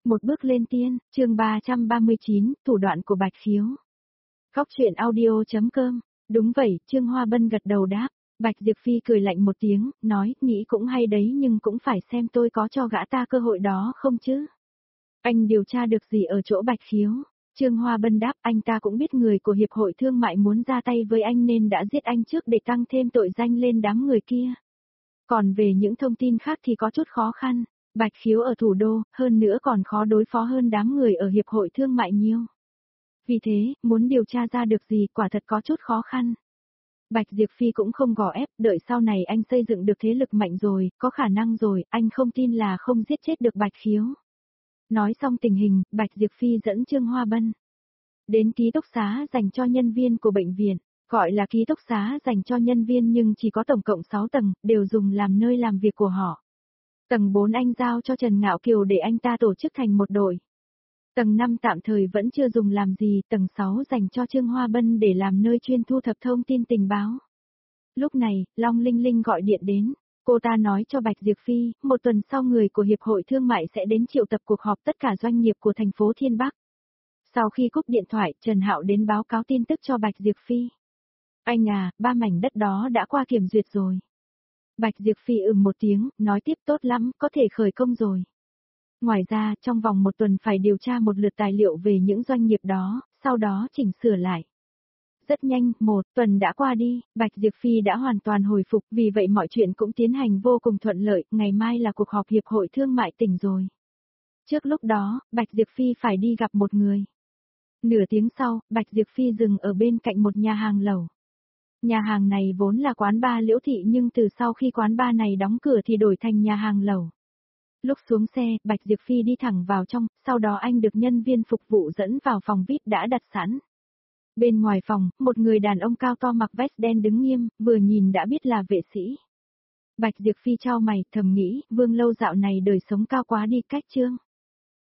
Một bước lên tiên, chương 339, thủ đoạn của Bạch Khiếu. Khóc chuyện audio.com. Đúng vậy, Trương Hoa Bân gật đầu đáp. Bạch Diệp Phi cười lạnh một tiếng, nói, nghĩ cũng hay đấy nhưng cũng phải xem tôi có cho gã ta cơ hội đó không chứ. Anh điều tra được gì ở chỗ Bạch Khiếu? Trương Hoa Bân đáp, anh ta cũng biết người của Hiệp hội Thương mại muốn ra tay với anh nên đã giết anh trước để tăng thêm tội danh lên đám người kia. Còn về những thông tin khác thì có chút khó khăn. Bạch Khiếu ở thủ đô, hơn nữa còn khó đối phó hơn đám người ở Hiệp hội Thương mại nhiều. Vì thế, muốn điều tra ra được gì quả thật có chút khó khăn. Bạch Diệp Phi cũng không gò ép, đợi sau này anh xây dựng được thế lực mạnh rồi, có khả năng rồi, anh không tin là không giết chết được Bạch Khiếu. Nói xong tình hình, Bạch Diệp Phi dẫn Trương Hoa Bân đến ký túc xá dành cho nhân viên của bệnh viện. Gọi là ký túc xá dành cho nhân viên nhưng chỉ có tổng cộng 6 tầng, đều dùng làm nơi làm việc của họ. Tầng 4 anh giao cho Trần Ngạo Kiều để anh ta tổ chức thành một đội. Tầng 5 tạm thời vẫn chưa dùng làm gì, tầng 6 dành cho Trương Hoa Bân để làm nơi chuyên thu thập thông tin tình báo. Lúc này, Long Linh Linh gọi điện đến. Cô ta nói cho Bạch Diệp Phi, một tuần sau người của Hiệp hội Thương mại sẽ đến triệu tập cuộc họp tất cả doanh nghiệp của thành phố Thiên Bắc. Sau khi cúp điện thoại, Trần Hạo đến báo cáo tin tức cho Bạch Diệp Phi. Anh à, 3 mảnh đất đó đã qua kiểm duyệt rồi. Bạch Diệp Phi một tiếng, nói tiếp tốt lắm, có thể khởi công rồi. Ngoài ra, trong vòng một tuần phải điều tra một lượt tài liệu về những doanh nghiệp đó, sau đó chỉnh sửa lại. Rất nhanh, một tuần đã qua đi, Bạch Diệp Phi đã hoàn toàn hồi phục, vì vậy mọi chuyện cũng tiến hành vô cùng thuận lợi, ngày mai là cuộc họp Hiệp hội Thương mại tỉnh rồi. Trước lúc đó, Bạch Diệp Phi phải đi gặp một người. Nửa tiếng sau, Bạch Diệp Phi dừng ở bên cạnh một nhà hàng lẩu. Nhà hàng này vốn là quán bar Liễu Thị nhưng từ sau khi quán bar này đóng cửa thì đổi thành nhà hàng lẩu. Lúc xuống xe, Bạch Diệp Phi đi thẳng vào trong, sau đó anh được nhân viên phục vụ dẫn vào phòng VIP đã đặt sẵn. Bên ngoài phòng, một người đàn ông cao to mặc vest đen đứng nghiêm, vừa nhìn đã biết là vệ sĩ. Bạch Diệp Phi chau mày, thầm nghĩ, Vương Lâu dạo này đời sống cao quá đi cách Trương